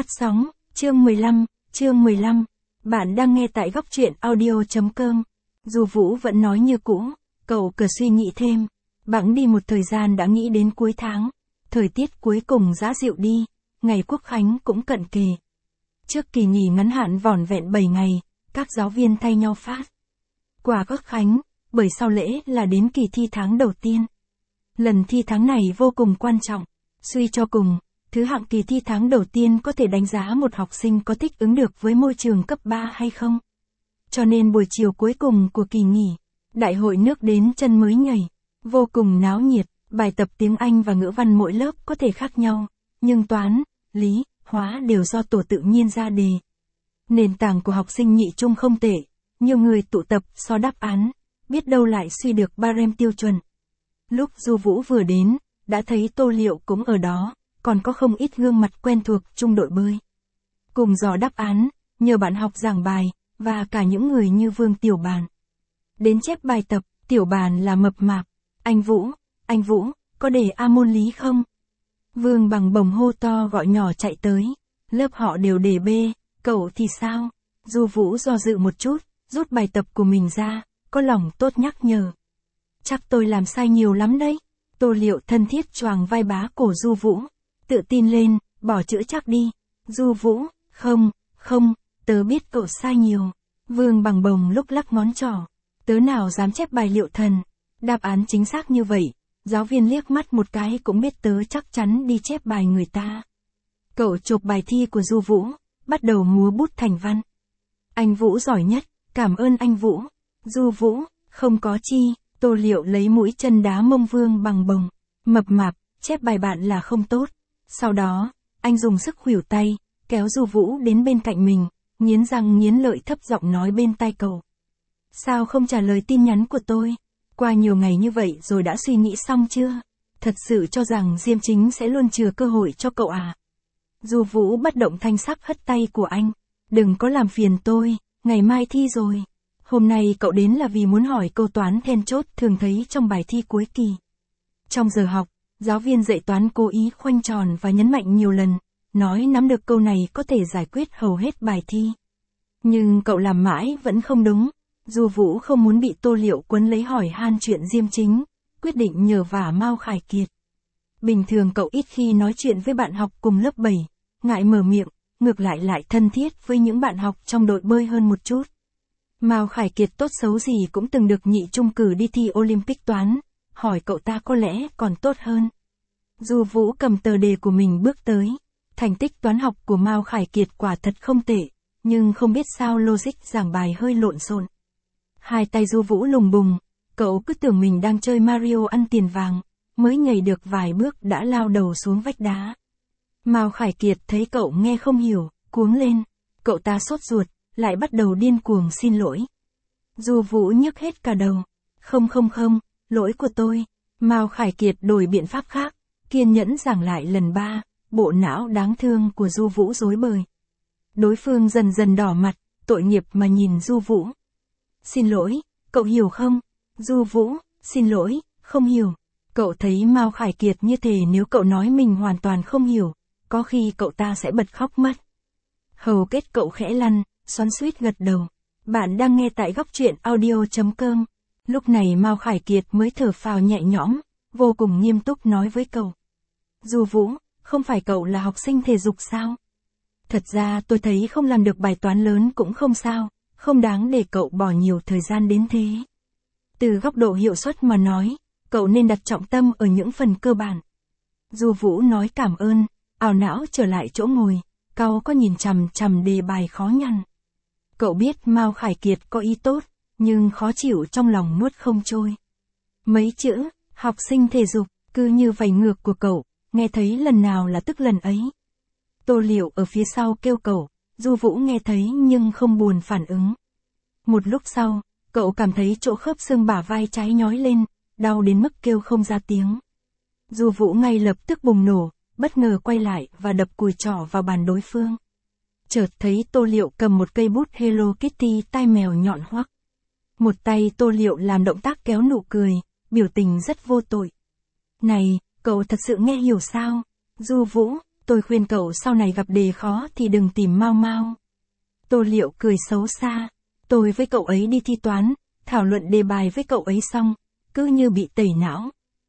Phát sóng, chương 15. Bạn đang nghe tại góc truyện audio.com. Du Vũ vẫn nói như cũ, cậu cứ suy nghĩ thêm. Bẵng đi một thời gian đã nghĩ đến cuối tháng. Thời tiết cuối cùng đã dịu đi, ngày Quốc khánh cũng cận kề. Trước kỳ nghỉ ngắn hạn vỏn vẹn 7 ngày, các giáo viên thay nhau phát quà Quốc khánh, bởi sau lễ là đến kỳ thi tháng đầu tiên. Lần thi tháng này vô cùng quan trọng. Suy cho cùng, thứ hạng kỳ thi tháng đầu tiên có thể đánh giá một học sinh có thích ứng được với môi trường cấp 3 hay không. Cho nên buổi chiều cuối cùng của kỳ nghỉ, đại hội nước đến chân mới nhảy, vô cùng náo nhiệt. Bài tập tiếng Anh và ngữ văn mỗi lớp có thể khác nhau, nhưng toán, lý, hóa đều do tổ tự nhiên ra đề. Nền tảng của học sinh nhị trung không tệ, nhiều người tụ tập so đáp án, biết đâu lại suy được barem tiêu chuẩn. Lúc Du Vũ vừa đến, đã thấy Tô Liệu cũng ở đó, còn có không ít gương mặt quen thuộc chung đội bơi. Cùng dò đáp án, nhờ bạn học giảng bài, và cả những người như Vương Tiểu Bàn. Đến chép bài tập, Tiểu Bàn là mập mạp. Anh Vũ, có đề A môn lý không? Vương Bằng Bồng hô to gọi nhỏ chạy tới. Lớp họ đều đề B, cậu thì sao? Du Vũ do dự một chút, rút bài tập của mình ra, có lòng tốt nhắc nhở. Chắc tôi làm sai nhiều lắm đấy. Tô Liệu thân thiết choàng vai bá cổ Du Vũ. Tự tin lên, bỏ chữ chắc đi. Du Vũ, không, tớ biết cậu sai nhiều. Vương Bằng Bồng lúc lắc ngón trỏ. Tớ nào dám chép bài Liệu thần. Đáp án chính xác như vậy, giáo viên liếc mắt một cái cũng biết tớ chắc chắn đi chép bài người ta. Cậu chộp bài thi của Du Vũ, bắt đầu múa bút thành văn. Anh Vũ giỏi nhất, cảm ơn anh Vũ. Du Vũ, không có chi. Tô Liệu lấy mũi chân đá mông Vương Bằng Bồng. Mập mạp, chép bài bạn là không tốt. Sau đó, anh dùng sức khuỷu tay, kéo Du Vũ đến bên cạnh mình, nghiến răng nghiến lợi thấp giọng nói bên tai cậu. Sao không trả lời tin nhắn của tôi? Qua nhiều ngày như vậy rồi đã suy nghĩ xong chưa? Thật sự cho rằng Diêm Chính sẽ luôn chừa cơ hội cho cậu à? Du Vũ bất động thanh sắc hất tay của anh. Đừng có làm phiền tôi, ngày mai thi rồi. Hôm nay cậu đến là vì muốn hỏi câu toán then chốt thường thấy trong bài thi cuối kỳ. Trong giờ học, giáo viên dạy toán cố ý khoanh tròn và nhấn mạnh nhiều lần, nói nắm được câu này có thể giải quyết hầu hết bài thi. Nhưng cậu làm mãi vẫn không đúng. Du Vũ không muốn bị Tô Liệu quấn lấy hỏi han chuyện Diêm Chính, quyết định nhờ vả Mao Khải Kiệt. Bình thường cậu ít khi nói chuyện với bạn học cùng lớp 7, ngại mở miệng, ngược lại thân thiết với những bạn học trong đội bơi hơn một chút. Mao Khải Kiệt tốt xấu gì cũng từng được nhị trung cử đi thi Olympic toán, hỏi cậu ta có lẽ còn tốt hơn. Du Vũ cầm tờ đề của mình bước tới. Thành tích toán học của Mao Khải Kiệt quả thật không tệ, nhưng không biết sao logic giảng bài hơi lộn xộn. Hai tay Du Vũ lùng bùng, cậu cứ tưởng mình đang chơi Mario ăn tiền vàng, mới nhảy được vài bước đã lao đầu xuống vách đá. Mao Khải Kiệt thấy cậu nghe không hiểu, cuống lên, cậu ta sốt ruột, lại bắt đầu điên cuồng xin lỗi. Du Vũ nhức hết cả đầu, không, lỗi của tôi. Mao Khải Kiệt đổi biện pháp khác, kiên nhẫn giảng lại lần 3, bộ não đáng thương của Du Vũ rối bời. Đối phương dần dần đỏ mặt, tội nghiệp mà nhìn Du Vũ. Xin lỗi, cậu hiểu không? Du Vũ, xin lỗi, không hiểu. Cậu thấy Mao Khải Kiệt như thể nếu cậu nói mình hoàn toàn không hiểu, có khi cậu ta sẽ bật khóc mất. Hầu kết cậu khẽ lăn, xoắn xuýt gật đầu. Bạn đang nghe tại góc truyện audio.com. Lúc này Mao Khải Kiệt mới thở phào nhẹ nhõm, vô cùng nghiêm túc nói với cậu. Du Vũ, không phải cậu là học sinh thể dục sao? Thật ra tôi thấy không làm được bài toán lớn cũng không sao, không đáng để cậu bỏ nhiều thời gian đến thế. Từ góc độ hiệu suất mà nói, cậu nên đặt trọng tâm ở những phần cơ bản. Du Vũ nói cảm ơn, ảo não trở lại chỗ ngồi, cau có nhìn chằm đề bài khó nhằn. Cậu biết Mao Khải Kiệt có ý tốt, nhưng khó chịu trong lòng nuốt không trôi. Mấy chữ, học sinh thể dục, cứ như vảy ngược của cậu, nghe thấy lần nào là tức lần ấy. Tô Liệu ở phía sau kêu cậu, Du Vũ nghe thấy nhưng không buồn phản ứng. Một lúc sau, cậu cảm thấy chỗ khớp xương bả vai trái nhói lên, đau đến mức kêu không ra tiếng. Du Vũ ngay lập tức bùng nổ, bất ngờ quay lại và đập cùi trỏ vào bàn đối phương. Chợt thấy Tô Liệu cầm một cây bút Hello Kitty tai mèo nhọn hoắt. Một tay Tô Liệu làm động tác kéo nụ cười, biểu tình rất vô tội. Này, cậu thật sự nghe hiểu sao? Du Vũ, Tôi khuyên cậu sau này gặp đề khó thì đừng tìm Mao Mao. Tô Liệu cười xấu xa. Tôi với cậu ấy đi thi toán, thảo luận đề bài với cậu ấy xong, cứ như bị tẩy não.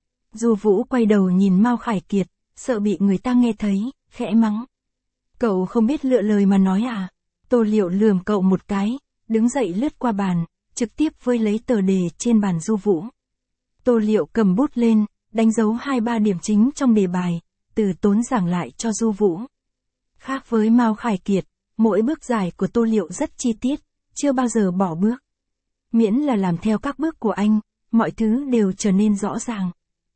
Du Vũ quay đầu nhìn Mao Khải Kiệt, sợ bị người ta nghe thấy, khẽ mắng. Cậu không biết lựa lời mà nói à? Tô Liệu lườm cậu một cái, đứng dậy lướt qua bàn, trực tiếp vơi lấy tờ đề trên bàn Du Vũ. Tô Liệu cầm bút lên, đánh dấu 2-3 điểm chính trong đề bài, từ tốn giảng lại cho Du Vũ. Khác với Mao Khải Kiệt, mỗi bước giải của Tô Liệu rất chi tiết, chưa bao giờ bỏ bước. Miễn là làm theo các bước của anh, mọi thứ đều trở nên rõ ràng.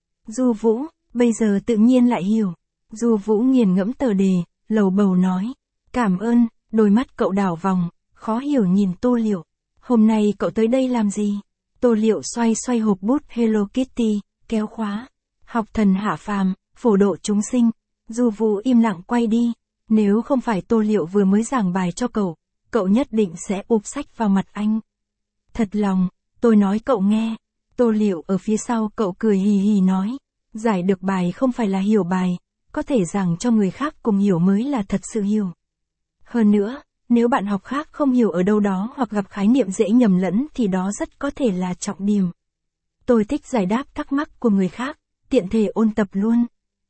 Du Vũ, bây giờ tự nhiên lại hiểu. Du Vũ nghiền ngẫm tờ đề, lầu bầu nói. Cảm ơn, đôi mắt cậu đảo vòng, khó hiểu nhìn Tô Liệu. Hôm nay cậu tới đây làm gì? Tô Liệu xoay xoay hộp bút Hello Kitty, kéo khóa. Học thần hạ phàm, phổ độ chúng sinh. Du Vũ im lặng quay đi. Nếu không phải Tô Liệu vừa mới giảng bài cho cậu nhất định sẽ ụp sách vào mặt anh. Thật lòng, tôi nói cậu nghe. Tô Liệu ở phía sau cậu cười hì hì nói. Giải được bài không phải là hiểu bài, có thể giảng cho người khác cùng hiểu mới là thật sự hiểu. Hơn nữa, nếu bạn học khác không hiểu ở đâu đó hoặc gặp khái niệm dễ nhầm lẫn thì đó rất có thể là trọng điểm. Tôi thích giải đáp thắc mắc của người khác, tiện thể ôn tập luôn.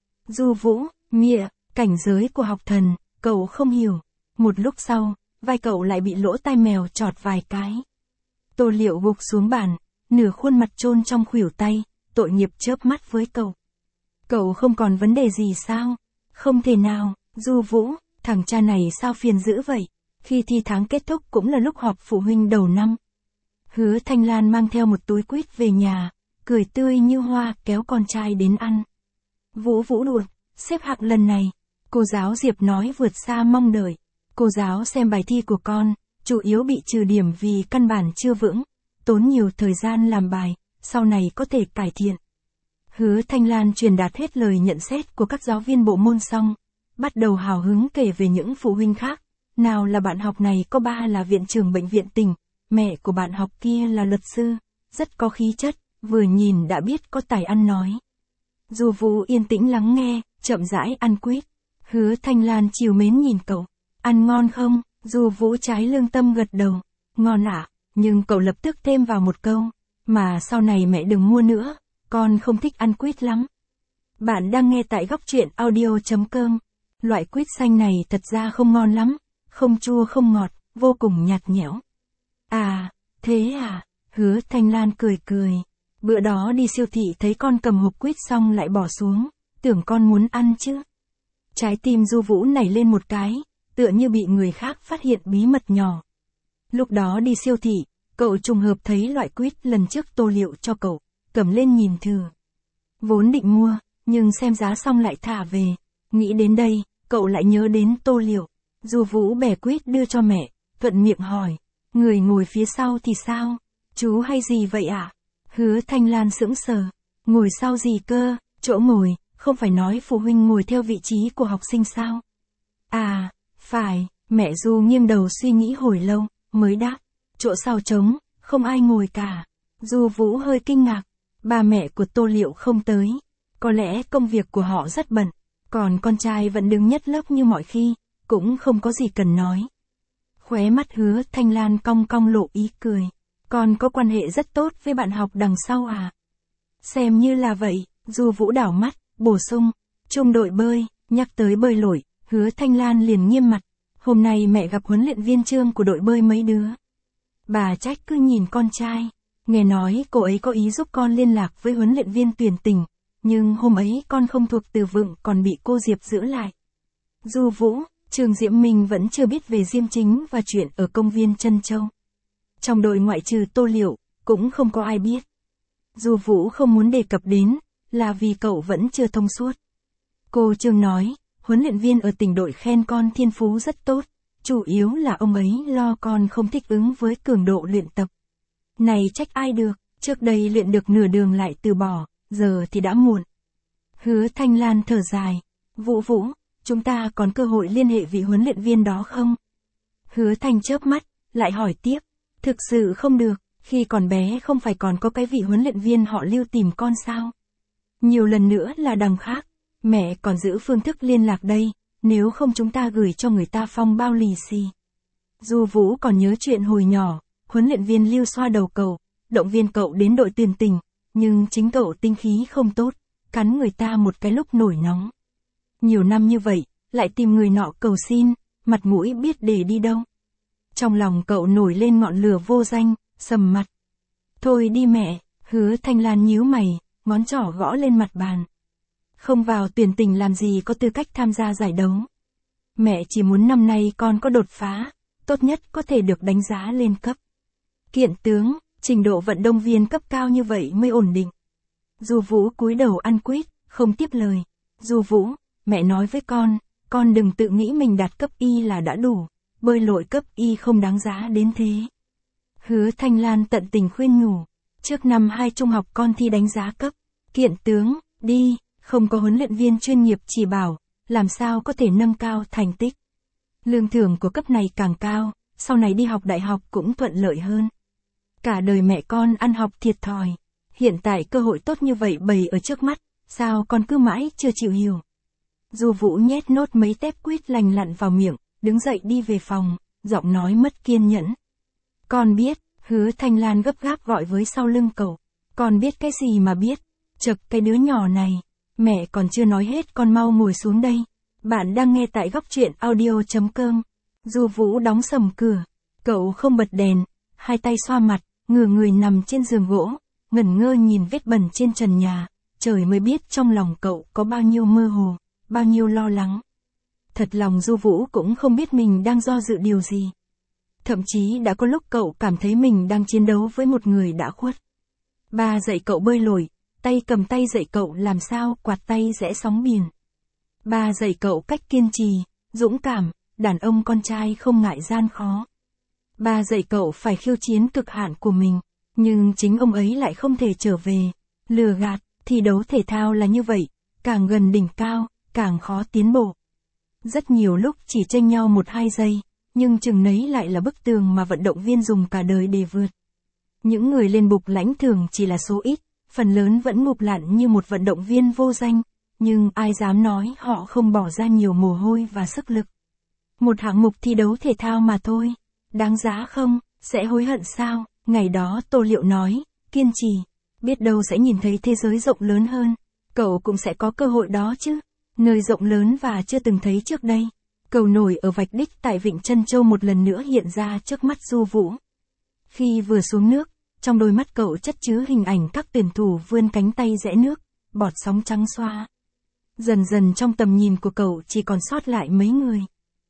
Du Vũ, mịa, cảnh giới của học thần, cậu không hiểu. Một lúc sau, vai cậu lại bị lỗ tai mèo chọt vài cái. Tô Liệu gục xuống bàn, nửa khuôn mặt chôn trong khuỷu tay, tội nghiệp chớp mắt với cậu. Cậu không còn vấn đề gì sao? Không thể nào, Du Vũ, thằng cha này sao phiền dữ vậy? Khi thi tháng kết thúc cũng là lúc họp phụ huynh đầu năm. Hứa Thanh Lan mang theo một túi quýt về nhà, cười tươi như hoa kéo con trai đến ăn. Vũ Vũ đùa, xếp hạng lần này, cô giáo Diệp nói vượt xa mong đợi. Cô giáo xem bài thi của con, chủ yếu bị trừ điểm vì căn bản chưa vững, tốn nhiều thời gian làm bài, sau này có thể cải thiện. Hứa Thanh Lan truyền đạt hết lời nhận xét của các giáo viên bộ môn xong, bắt đầu hào hứng kể về những phụ huynh khác. Nào là bạn học này có ba là viện trưởng bệnh viện tỉnh, mẹ của bạn học kia là luật sư, rất có khí chất, vừa nhìn đã biết có tài ăn nói. Du Vũ yên tĩnh lắng nghe, chậm rãi ăn quýt. Hứa Thanh Lan trìu mến nhìn cậu. Ăn ngon không? Du Vũ trái lương tâm gật đầu. Ngon ạ, nhưng cậu lập tức thêm vào một câu. Mà sau này mẹ đừng mua nữa, con không thích ăn quýt lắm. Bạn đang nghe tại góc truyện audio.com. Loại quýt xanh này thật ra không ngon lắm, không chua không ngọt, vô cùng nhạt nhẽo. À, thế à? Hứa Thanh Lan cười cười. Bữa đó đi siêu thị thấy con cầm hộp quýt xong lại bỏ xuống, tưởng con muốn ăn chứ. Trái tim Du Vũ nảy lên một cái, tựa như bị người khác phát hiện bí mật nhỏ. Lúc đó đi siêu thị, cậu trùng hợp thấy loại quýt lần trước Tô Liệu cho cậu, cầm lên nhìn thử. Vốn định mua, nhưng xem giá xong lại thả về. Nghĩ đến đây, cậu lại nhớ đến Tô Liệu. Du Vũ bẻ quýt đưa cho mẹ, thuận miệng hỏi. Người ngồi phía sau thì sao? Chú hay gì vậy ạ? Hứa Thanh Lan sững sờ. Ngồi sau gì cơ? Chỗ ngồi, không phải nói phụ huynh ngồi theo vị trí của học sinh sao? À, phải, mẹ Du nghiêng đầu suy nghĩ hồi lâu, mới đáp. Chỗ sau trống, không ai ngồi cả. Du Vũ hơi kinh ngạc. Ba mẹ của Tô Liệu không tới. Có lẽ công việc của họ rất bận. Còn con trai vẫn đứng nhất lớp như mọi khi, cũng không có gì cần nói. Khóe mắt Hứa Thanh Lan cong cong lộ ý cười. Con có quan hệ rất tốt với bạn học đằng sau à? Xem như là vậy, Du Vũ đảo mắt, bổ sung. Chung đội bơi, nhắc tới bơi lội, Hứa Thanh Lan liền nghiêm mặt. Hôm nay mẹ gặp huấn luyện viên Trương của đội bơi mấy đứa. Bà trách cứ nhìn con trai. Nghe nói cô ấy có ý giúp con liên lạc với huấn luyện viên tuyển tỉnh. Nhưng hôm ấy con không thuộc từ vựng còn bị cô Diệp giữ lại. Du Vũ, Trường Diễm Minh vẫn chưa biết về Diêm Chính và chuyện ở công viên Trân Châu. Trong đội ngoại trừ Tô Liệu, cũng không có ai biết. Du Vũ không muốn đề cập đến, là vì cậu vẫn chưa thông suốt. Cô Trương nói, huấn luyện viên ở tỉnh đội khen con thiên phú rất tốt, chủ yếu là ông ấy lo con không thích ứng với cường độ luyện tập. Này trách ai được, trước đây luyện được nửa đường lại từ bỏ, giờ thì đã muộn. Hứa Thanh Lan thở dài. Vũ Vũ, chúng ta còn cơ hội liên hệ vị huấn luyện viên đó không? Hứa Thanh chớp mắt, lại hỏi tiếp. Thực sự không được, khi còn bé không phải còn có cái vị huấn luyện viên họ Lưu tìm con sao? Nhiều lần nữa là đằng khác, mẹ còn giữ phương thức liên lạc đây, nếu không chúng ta gửi cho người ta phong bao lì xì. Du Vũ còn nhớ chuyện hồi nhỏ, huấn luyện viên Lưu xoa đầu cậu, động viên cậu đến đội tuyển tỉnh, nhưng chính cậu tinh khí không tốt, cắn người ta một cái lúc nổi nóng. Nhiều năm như vậy, lại tìm người nọ cầu xin, mặt mũi biết để đi đâu. Trong lòng cậu nổi lên ngọn lửa vô danh, sầm mặt. Thôi đi mẹ, Hứa Thanh Lan nhíu mày, ngón trỏ gõ lên mặt bàn. Không vào tuyển tỉnh làm gì có tư cách tham gia giải đấu. Mẹ chỉ muốn năm nay con có đột phá, tốt nhất có thể được đánh giá lên cấp kiện tướng, trình độ vận động viên cấp cao như vậy mới ổn định. Du Vũ cúi đầu ăn quýt, không tiếp lời. Du Vũ, mẹ nói với con đừng tự nghĩ mình đạt cấp Y là đã đủ, bơi lội cấp Y không đáng giá đến thế. Hứa Thanh Lan tận tình khuyên nhủ, trước năm 2 trung học con thi đánh giá cấp kiện tướng, đi, không có huấn luyện viên chuyên nghiệp chỉ bảo, làm sao có thể nâng cao thành tích. Lương thưởng của cấp này càng cao, sau này đi học đại học cũng thuận lợi hơn. Cả đời mẹ con ăn học thiệt thòi, hiện tại cơ hội tốt như vậy bày ở trước mắt, sao con cứ mãi chưa chịu hiểu. Du Vũ nhét nốt mấy tép quýt lành lặn vào miệng, đứng dậy đi về phòng, giọng nói mất kiên nhẫn. Con biết, Hứa Thanh Lan gấp gáp gọi với sau lưng cậu. Con biết cái gì mà biết, chậc cái đứa nhỏ này, mẹ còn chưa nói hết con mau ngồi xuống đây. Bạn đang nghe tại góc truyện audio.com. Du Vũ đóng sầm cửa, cậu không bật đèn, hai tay xoa mặt, ngửa người nằm trên giường gỗ, ngẩn ngơ nhìn vết bẩn trên trần nhà, trời mới biết trong lòng cậu có bao nhiêu mơ hồ, bao nhiêu lo lắng. Thật lòng Du Vũ cũng không biết mình đang do dự điều gì. Thậm chí đã có lúc cậu cảm thấy mình đang chiến đấu với một người đã khuất. Ba dạy cậu bơi lội, tay cầm tay dạy cậu làm sao quạt tay rẽ sóng biển. Ba dạy cậu cách kiên trì, dũng cảm, đàn ông con trai không ngại gian khó. Ba dạy cậu phải khiêu chiến cực hạn của mình, nhưng chính ông ấy lại không thể trở về, lừa gạt, thi đấu thể thao là như vậy, càng gần đỉnh cao, càng khó tiến bộ. Rất nhiều lúc chỉ chênh nhau 1-2 giây, nhưng chừng nấy lại là bức tường mà vận động viên dùng cả đời để vượt. Những người lên bục lãnh thưởng chỉ là số ít, phần lớn vẫn ngụp lặn như một vận động viên vô danh, nhưng ai dám nói họ không bỏ ra nhiều mồ hôi và sức lực. Một hạng mục thi đấu thể thao mà thôi, đáng giá không, sẽ hối hận sao? Ngày đó Tô Liệu nói, kiên trì, biết đâu sẽ nhìn thấy thế giới rộng lớn hơn, cậu cũng sẽ có cơ hội đó chứ, nơi rộng lớn và chưa từng thấy trước đây. Cầu nổi ở vạch đích tại Vịnh Trân Châu một lần nữa hiện ra trước mắt Du Vũ. Khi vừa xuống nước, trong đôi mắt cậu chất chứa hình ảnh các tuyển thủ vươn cánh tay rẽ nước, bọt sóng trắng xoa. Dần dần trong tầm nhìn của cậu chỉ còn sót lại mấy người.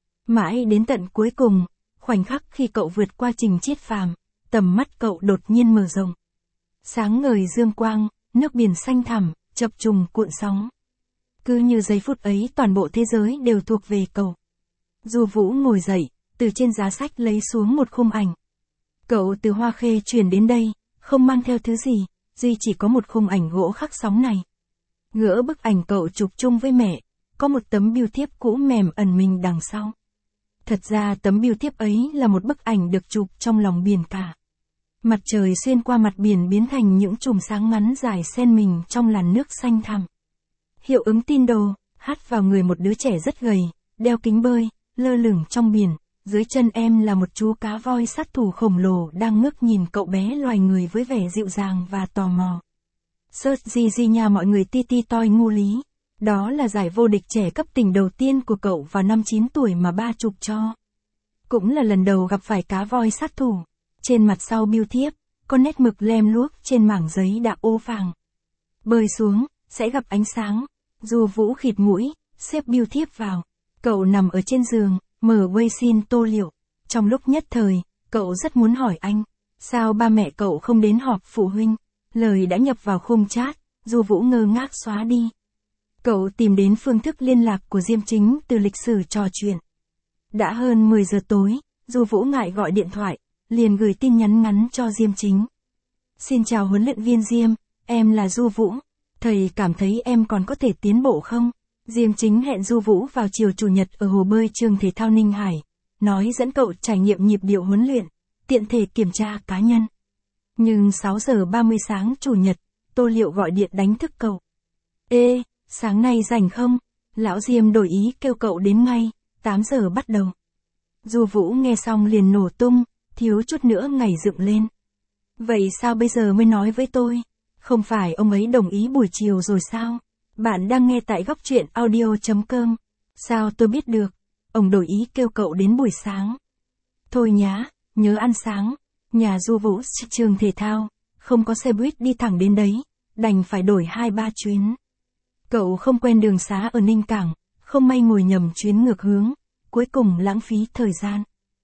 Mãi đến tận cuối cùng, khoảnh khắc khi cậu vượt qua Trình Chiết Phàm, tầm mắt cậu đột nhiên mở rộng. Sáng ngời dương quang, nước biển xanh thẳm, chập trùng cuộn sóng. Cứ như giây phút ấy toàn bộ thế giới đều thuộc về cậu. Du Vũ ngồi dậy, từ trên giá sách lấy xuống một khung ảnh. Cậu từ Hoa Khê chuyển đến đây, không mang theo thứ gì, duy chỉ có một khung ảnh gỗ khắc sóng này. Gỡ bức ảnh cậu chụp chung với mẹ, có một tấm bưu thiếp cũ mềm ẩn mình đằng sau. Thật ra tấm bưu thiếp ấy là một bức ảnh được chụp trong lòng biển cả. Mặt trời xuyên qua mặt biển biến thành những chùm sáng ngắn dài xen mình trong làn nước xanh thẳm. Hiệu ứng tin đồ, hắt vào người một đứa trẻ rất gầy, đeo kính bơi, lơ lửng trong biển, dưới chân em là một chú cá voi sát thủ khổng lồ đang ngước nhìn cậu bé loài người với vẻ dịu dàng và tò mò. Search gì nha mọi người ti ti toi ngu lý. Đó là giải vô địch trẻ cấp tỉnh đầu tiên của cậu vào năm 9 tuổi mà ba chụp cho. Cũng là lần đầu gặp phải cá voi sát thủ. Trên mặt sau bưu thiếp, có nét mực lem luốc trên mảng giấy đã ố vàng. Bơi xuống, sẽ gặp ánh sáng. Du Vũ khịt mũi, xếp bưu thiếp vào. Cậu nằm ở trên giường, mở Weixin Tô Liệu. Trong lúc nhất thời, cậu rất muốn hỏi anh, sao ba mẹ cậu không đến họp phụ huynh? Lời đã nhập vào khung chat, Du Vũ ngơ ngác xóa đi. Cậu tìm đến phương thức liên lạc của Diêm Chính từ lịch sử trò chuyện. Đã hơn 10 giờ tối, Du Vũ ngại gọi điện thoại, liền gửi tin nhắn ngắn cho Diêm Chính. Xin chào huấn luyện viên Diêm, em là Du Vũ. Thầy cảm thấy em còn có thể tiến bộ không? Diêm Chính hẹn Du Vũ vào chiều chủ nhật ở hồ bơi trường thể thao Ninh Hải, nói dẫn cậu trải nghiệm nhịp điệu huấn luyện, tiện thể kiểm tra cá nhân. Nhưng 6 giờ 30 sáng chủ nhật, Tô Liệu gọi điện đánh thức cậu. Ê, sáng nay rảnh không? Lão Diêm đổi ý kêu cậu đến ngay, 8 giờ bắt đầu. Du Vũ nghe xong liền nổ tung, thiếu chút nữa nhảy dựng lên. Vậy sao bây giờ mới nói với tôi? Không phải ông ấy đồng ý buổi chiều rồi sao? Bạn đang nghe tại góc truyện audio.com. Sao tôi biết được? Ông đổi ý kêu cậu đến buổi sáng. Thôi nhá, nhớ ăn sáng. Nhà Du Vũ trường thể thao, không có xe buýt đi thẳng đến đấy, đành phải đổi 2-3 chuyến. Cậu không quen đường xá ở Ninh Cảng, không may ngồi nhầm chuyến ngược hướng, cuối cùng lãng phí thời gian.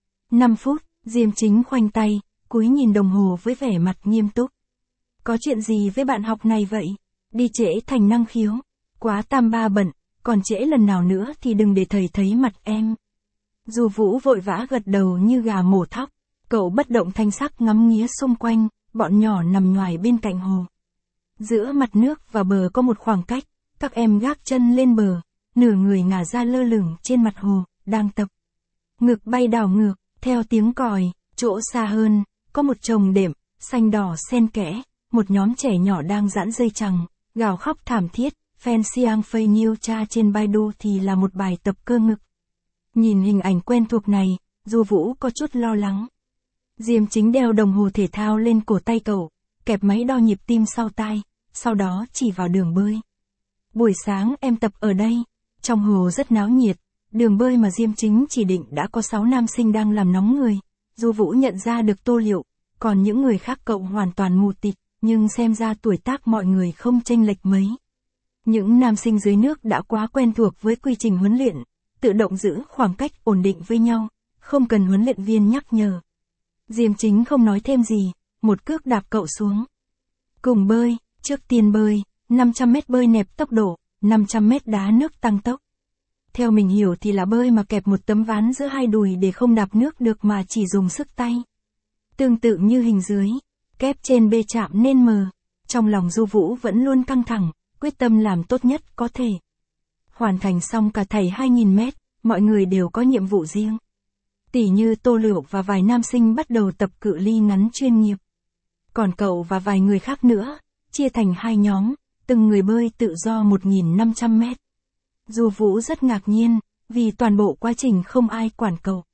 5 phút, Diêm Chính khoanh tay, cúi nhìn đồng hồ với vẻ mặt nghiêm túc. Có chuyện gì với bạn học này vậy? Đi trễ thành năng khiếu, quá tam ba bận, còn trễ lần nào nữa thì đừng để thầy thấy mặt em. Du Vũ vội vã gật đầu như gà mổ thóc, cậu bất động thanh sắc ngắm nghía xung quanh, bọn nhỏ nằm nhoài bên cạnh hồ. Giữa mặt nước và bờ có một khoảng cách, các em gác chân lên bờ, nửa người ngả ra lơ lửng trên mặt hồ, đang tập. Ngực bay đảo ngược, theo tiếng còi, chỗ xa hơn, có một chồng đệm, xanh đỏ xen kẽ, một nhóm trẻ nhỏ đang giãn dây chằng, gào khóc thảm thiết, Fan Siang Phây Nhiêu Cha trên Baidu thì là một bài tập cơ ngực. Nhìn hình ảnh quen thuộc này, Du Vũ có chút lo lắng. Diêm Chính đeo đồng hồ thể thao lên cổ tay cậu, kẹp máy đo nhịp tim sau tai, sau đó chỉ vào đường bơi. Buổi sáng em tập ở đây, trong hồ rất náo nhiệt, đường bơi mà Diêm Chính chỉ định đã có 6 nam sinh đang làm nóng người. Du Vũ nhận ra được Tô Liệu, còn những người khác cậu hoàn toàn mù tịt, nhưng xem ra tuổi tác mọi người không chênh lệch mấy. Những nam sinh dưới nước đã quá quen thuộc với quy trình huấn luyện, tự động giữ khoảng cách ổn định với nhau, không cần huấn luyện viên nhắc nhở. Diêm Chính không nói thêm gì, một cước đạp cậu xuống. Cùng bơi, trước tiên bơi, 500 mét bơi nẹp tốc độ, 500 mét đá nước tăng tốc. Theo mình hiểu thì là bơi mà kẹp một tấm ván giữa hai đùi để không đạp nước được mà chỉ dùng sức tay. Tương tự như hình dưới, kép trên bê chạm nên mờ. Trong lòng Du Vũ vẫn luôn căng thẳng, quyết tâm làm tốt nhất có thể. Hoàn thành xong cả thảy 2.000 mét, mọi người đều có nhiệm vụ riêng. Tỉ như Tô Liệu và vài nam sinh bắt đầu tập cự ly ngắn chuyên nghiệp. Còn cậu và vài người khác nữa, chia thành 2 nhóm, từng người bơi tự do 1.500 mét. Du Vũ rất ngạc nhiên, vì toàn bộ quá trình không ai quản cậu.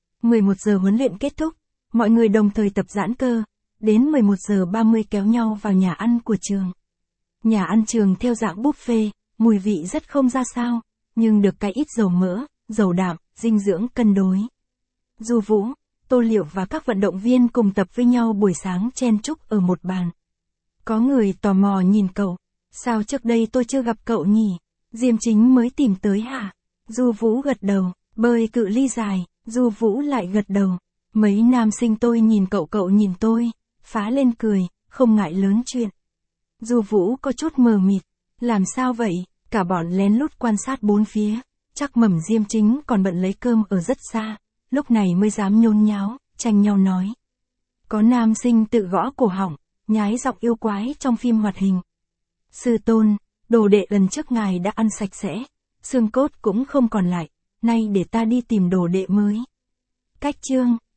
11 giờ huấn luyện kết thúc, mọi người đồng thời tập giãn cơ, đến 11 giờ 30 kéo nhau vào nhà ăn của trường. Nhà ăn trường theo dạng buffet, mùi vị rất không ra sao, nhưng được cái ít dầu mỡ, dầu đạm, dinh dưỡng cân đối. Du Vũ, Tô Liệu và các vận động viên cùng tập với nhau buổi sáng chen chúc ở một bàn. Có người tò mò nhìn cậu, sao trước đây tôi chưa gặp cậu nhỉ? Diêm Chính mới tìm tới hả? Du Vũ gật đầu, bơi cự ly dài, Du Vũ lại gật đầu. Mấy nam sinh tôi nhìn cậu nhìn tôi, phá lên cười, không ngại lớn chuyện. Du Vũ có chút mờ mịt, làm sao vậy? Cả bọn lén lút quan sát bốn phía, chắc mầm Diêm Chính còn bận lấy cơm ở rất xa, lúc này mới dám nhốn nháo, tranh nhau nói. Có nam sinh tự gõ cổ họng, nhái giọng yêu quái trong phim hoạt hình. Sư tôn, đồ đệ lần trước ngài đã ăn sạch sẽ, xương cốt cũng không còn lại, nay để ta đi tìm đồ đệ mới. Cách chương